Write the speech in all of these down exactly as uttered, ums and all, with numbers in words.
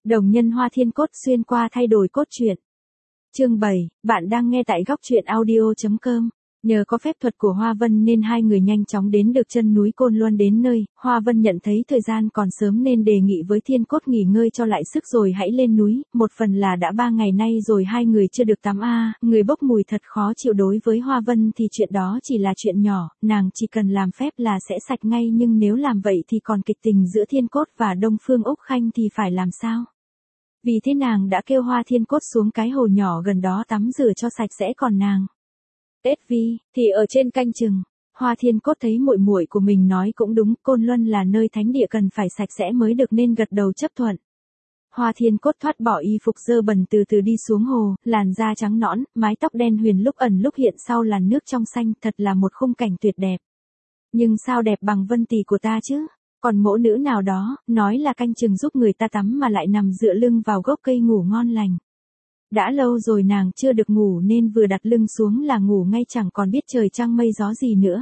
Đồng nhân Hoa Thiên Cốt xuyên qua thay đổi cốt truyện. Chương bảy, bạn đang nghe tại góc truyện audio chấm com. Nhờ có phép thuật của Hoa Vân nên hai người nhanh chóng đến được chân núi Côn Luân đến nơi, Hoa Vân nhận thấy thời gian còn sớm nên đề nghị với Thiên Cốt nghỉ ngơi cho lại sức rồi hãy lên núi, một phần là đã ba ngày nay rồi hai người chưa được tắm a, người bốc mùi thật khó chịu đối với Hoa Vân thì chuyện đó chỉ là chuyện nhỏ, nàng chỉ cần làm phép là sẽ sạch ngay nhưng nếu làm vậy thì còn kịch tình giữa Thiên Cốt và Đông Phương Úc Khanh thì phải làm sao? Vì thế nàng đã kêu Hoa Thiên Cốt xuống cái hồ nhỏ gần đó tắm rửa cho sạch sẽ còn nàng. ét vê thì ở trên canh chừng. Hoa Thiên Cốt thấy muội muội của mình nói cũng đúng, Côn Luân là nơi thánh địa cần phải sạch sẽ mới được nên gật đầu chấp thuận. Hoa Thiên Cốt thoát bỏ y phục dơ bẩn từ từ đi xuống hồ, làn da trắng nõn, mái tóc đen huyền lúc ẩn lúc hiện sau làn nước trong xanh, thật là một khung cảnh tuyệt đẹp. Nhưng sao đẹp bằng Vân tỷ của ta chứ? Còn mẫu nữ nào đó, nói là canh chừng giúp người ta tắm mà lại nằm dựa lưng vào gốc cây ngủ ngon lành. Đã lâu rồi nàng chưa được ngủ nên vừa đặt lưng xuống là ngủ ngay chẳng còn biết trời trăng mây gió gì nữa.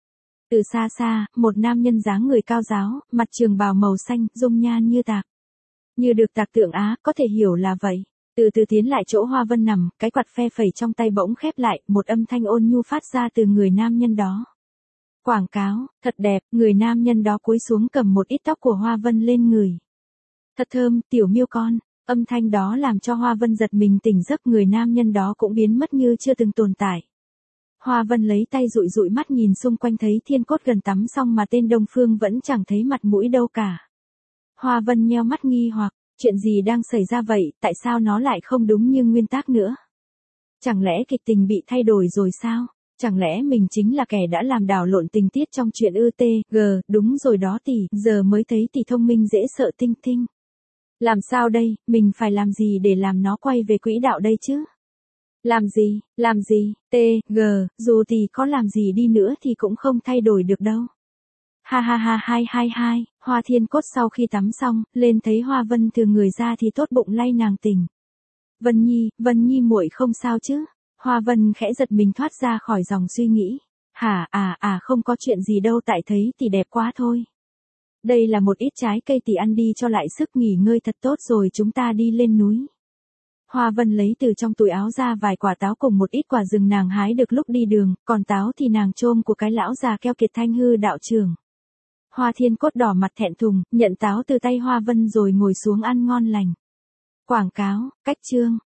Từ xa xa, một nam nhân dáng người cao ráo, mặt trường bào màu xanh, dung nhan như tạc. Như được tạc tượng á, có thể hiểu là vậy. Từ từ tiến lại chỗ Hoa Vân nằm, cái quạt phe phẩy trong tay bỗng khép lại, một âm thanh ôn nhu phát ra từ người nam nhân đó. Quảng cáo, thật đẹp, người nam nhân đó cúi xuống cầm một ít tóc của Hoa Vân lên người. Thật thơm, tiểu miêu con. Âm thanh đó làm cho Hoa Vân giật mình tỉnh giấc, người nam nhân đó cũng biến mất như chưa từng tồn tại. Hoa Vân lấy tay dụi dụi mắt nhìn xung quanh thấy Thiên Cốt gần tắm xong mà tên Đông Phương vẫn chẳng thấy mặt mũi đâu cả. Hoa Vân nheo mắt nghi hoặc, chuyện gì đang xảy ra vậy, tại sao nó lại không đúng như nguyên tắc nữa? Chẳng lẽ kịch tình bị thay đổi rồi sao? Chẳng lẽ mình chính là kẻ đã làm đảo lộn tình tiết trong chuyện ư tê, gờ, đúng rồi đó tỷ, giờ mới thấy tỷ thông minh dễ sợ tinh tinh. Làm sao đây, mình phải làm gì để làm nó quay về quỹ đạo đây chứ? Làm gì, làm gì, t, g, dù tỷ có làm gì đi nữa thì cũng không thay đổi được đâu. Ha ha ha hai hai hai, Hoa Thiên Cốt sau khi tắm xong, lên thấy Hoa Vân từ người ra thì tốt bụng lay nàng tỉnh. Vân Nhi, Vân Nhi muội không sao chứ? Hoa Vân khẽ giật mình thoát ra khỏi dòng suy nghĩ. Hả, à, à không có chuyện gì đâu, tại thấy tỷ đẹp quá thôi. Đây là một ít trái cây tỷ ăn đi cho lại sức, nghỉ ngơi thật tốt rồi chúng ta đi lên núi. Hoa Vân lấy từ trong túi áo ra vài quả táo cùng một ít quả rừng nàng hái được lúc đi đường, còn táo thì nàng chôm của cái lão già keo kiệt Thanh Hư đạo trưởng. Hoa Thiên Cốt đỏ mặt thẹn thùng, nhận táo từ tay Hoa Vân rồi ngồi xuống ăn ngon lành. Quảng cáo, cách chương,